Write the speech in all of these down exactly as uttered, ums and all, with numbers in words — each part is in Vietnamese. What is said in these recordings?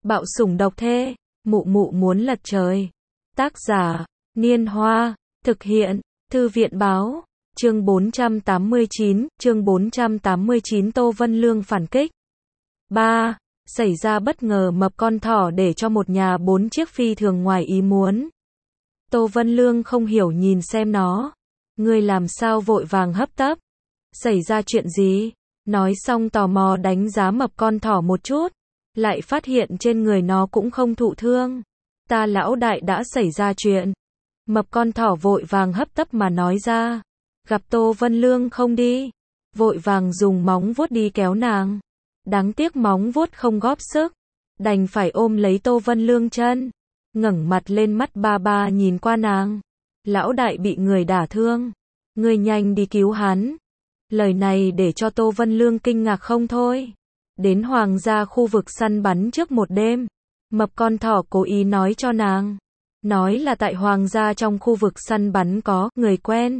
Bạo sủng độc thê, mụ mụ muốn lật trời. Tác giả, Niên Hoa, thực hiện, Thư viện Báo, chương bốn trăm tám mươi chín, chương bốn trăm tám mươi chín Tô Vân Lương phản kích. ba. Xảy ra bất ngờ mập con thỏ để cho một nhà bốn chiếc phi thường ngoài ý muốn. Tô Vân Lương không hiểu nhìn xem nó. Ngươi làm sao vội vàng hấp tấp? Xảy ra chuyện gì? Nói xong tò mò đánh giá mập con thỏ một chút. Lại phát hiện trên người nó cũng không thụ thương. Ta lão đại đã xảy ra chuyện. Mập con thỏ vội vàng hấp tấp mà nói ra. Gặp Tô Vân Lương không đi. Vội vàng dùng móng vuốt đi kéo nàng. Đáng tiếc móng vuốt không góp sức. Đành phải ôm lấy Tô Vân Lương chân. Ngẩng mặt lên mắt ba ba nhìn qua nàng. Lão đại bị người đả thương. Ngươi nhanh đi cứu hắn. Lời này để cho Tô Vân Lương kinh ngạc không thôi. Đến hoàng gia khu vực săn bắn trước một đêm. Mập con thỏ cố ý nói cho nàng. Nói là tại hoàng gia trong khu vực săn bắn có người quen.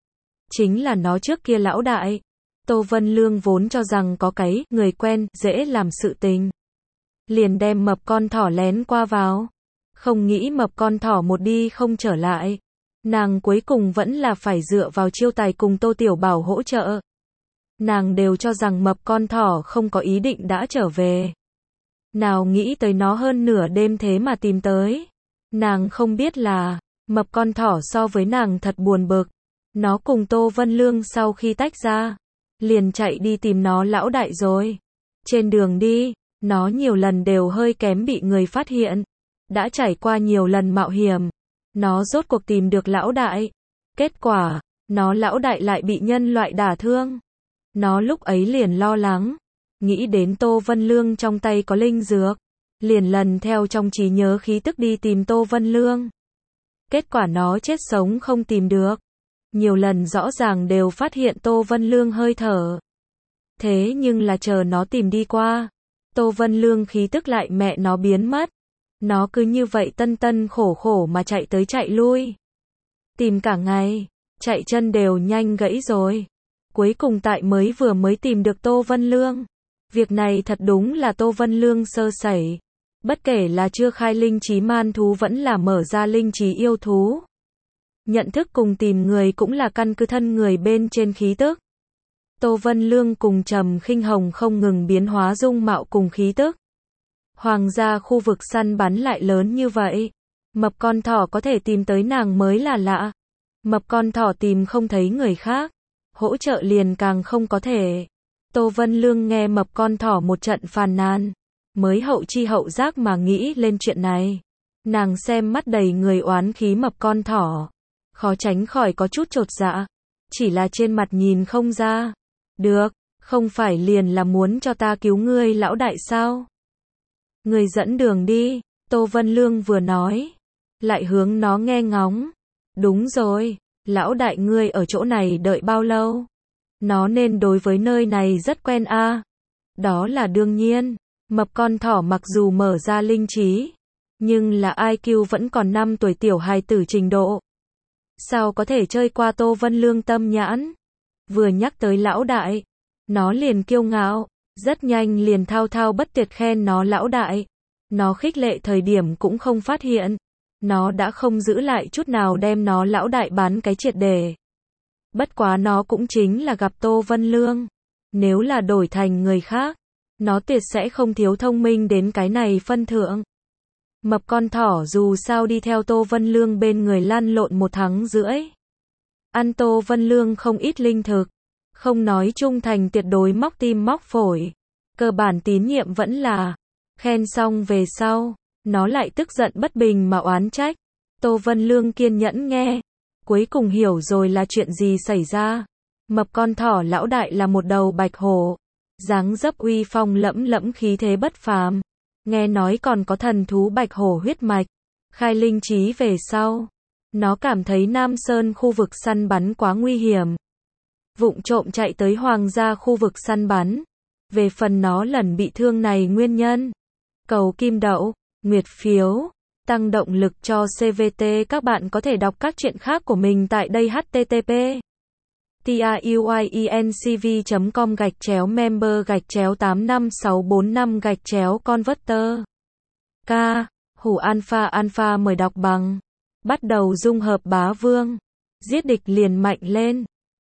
Chính là nó trước kia lão đại. Tô Vân Lương vốn cho rằng có cái người quen dễ làm sự tình. Liền đem mập con thỏ lén qua vào. Không nghĩ mập con thỏ một đi không trở lại. Nàng cuối cùng vẫn là phải dựa vào chiêu tài cùng Tô Tiểu Bảo hỗ trợ. Nàng đều cho rằng mập con thỏ không có ý định đã trở về. Nào nghĩ tới nó hơn nửa đêm thế mà tìm tới. Nàng không biết là, mập con thỏ so với nàng thật buồn bực. Nó cùng Tô Vân Lương sau khi tách ra, liền chạy đi tìm nó lão đại rồi. Trên đường đi, nó nhiều lần đều hơi kém bị người phát hiện. Đã trải qua nhiều lần mạo hiểm. Nó rốt cuộc tìm được lão đại. Kết quả, nó lão đại lại bị nhân loại đả thương. Nó lúc ấy liền lo lắng. Nghĩ đến Tô Vân Lương trong tay có linh dược. Liền lần theo trong trí nhớ khí tức đi tìm Tô Vân Lương. Kết quả nó chết sống không tìm được. Nhiều lần rõ ràng đều phát hiện Tô Vân Lương hơi thở. Thế nhưng là chờ nó tìm đi qua. Tô Vân Lương khí tức lại mẹ nó biến mất. Nó cứ như vậy tân tân khổ khổ mà chạy tới chạy lui. Tìm cả ngày. Chạy chân đều nhanh gãy rồi. Cuối cùng tại mới vừa mới tìm được Tô Vân Lương. Việc này thật đúng là Tô Vân Lương sơ sẩy. Bất kể là chưa khai linh trí man thú vẫn là mở ra linh trí yêu thú. Nhận thức cùng tìm người cũng là căn cứ thân người bên trên khí tức. Tô Vân Lương cùng Trầm Khinh Hồng không ngừng biến hóa dung mạo cùng khí tức. Hoàng gia khu vực săn bắn lại lớn như vậy. Mập con thỏ có thể tìm tới nàng mới là lạ. Mập con thỏ tìm không thấy người khác. Hỗ trợ liền càng không có thể. Tô Vân Lương nghe mập con thỏ một trận phàn nàn. Mới hậu chi hậu giác mà nghĩ lên chuyện này. Nàng xem mắt đầy người oán khí mập con thỏ. Khó tránh khỏi có chút chột dạ. Chỉ là trên mặt nhìn không ra. Được, không phải liền là muốn cho ta cứu ngươi lão đại sao? Ngươi dẫn đường đi, Tô Vân Lương vừa nói. Lại hướng nó nghe ngóng. Đúng rồi, lão đại ngươi ở chỗ này đợi bao lâu? Nó nên đối với nơi này rất quen a. À. Đó là đương nhiên. Mập con thỏ mặc dù mở ra linh trí. Nhưng là i kiu vẫn còn năm tuổi tiểu hài tử trình độ. Sao có thể chơi qua Tô Vân Lương tâm nhãn? Vừa nhắc tới lão đại. Nó liền kiêu ngạo. Rất nhanh liền thao thao bất tuyệt khen nó lão đại. Nó khích lệ thời điểm cũng không phát hiện. Nó đã không giữ lại chút nào đem nó lão đại bán cái triệt để. Bất quá nó cũng chính là gặp Tô Vân Lương. Nếu là đổi thành người khác, nó tuyệt sẽ không thiếu thông minh đến cái này phân thượng. Mập con thỏ dù sao đi theo Tô Vân Lương bên người lăn lộn một tháng rưỡi. Ăn Tô Vân Lương không ít linh thực. Không nói trung thành tuyệt đối móc tim móc phổi. Cơ bản tín nhiệm vẫn là. Khen xong về sau. Nó lại tức giận bất bình mà oán trách. Tô Vân Lương kiên nhẫn nghe. Cuối cùng hiểu rồi là chuyện gì xảy ra. Mập con thỏ lão đại là một đầu bạch hổ. Dáng dấp uy phong lẫm lẫm khí thế bất phàm. Nghe nói còn có thần thú bạch hổ huyết mạch. Khai linh trí về sau. Nó cảm thấy Nam Sơn khu vực săn bắn quá nguy hiểm. Vụng trộm chạy tới hoàng gia khu vực săn bắn. Về phần nó lần bị thương này nguyên nhân. Cầu kim đậu, nguyệt phiếu, tăng động lực cho xê vê tê. Các bạn có thể đọc các chuyện khác của mình tại đây http truyencv chấm com gạch chéo member gạch chéo tám năm sáu bốn năm gạch chéo converter Ca, hủ alpha alpha mời đọc bằng. Bắt đầu dung hợp bá vương. Giết địch liền mạnh lên.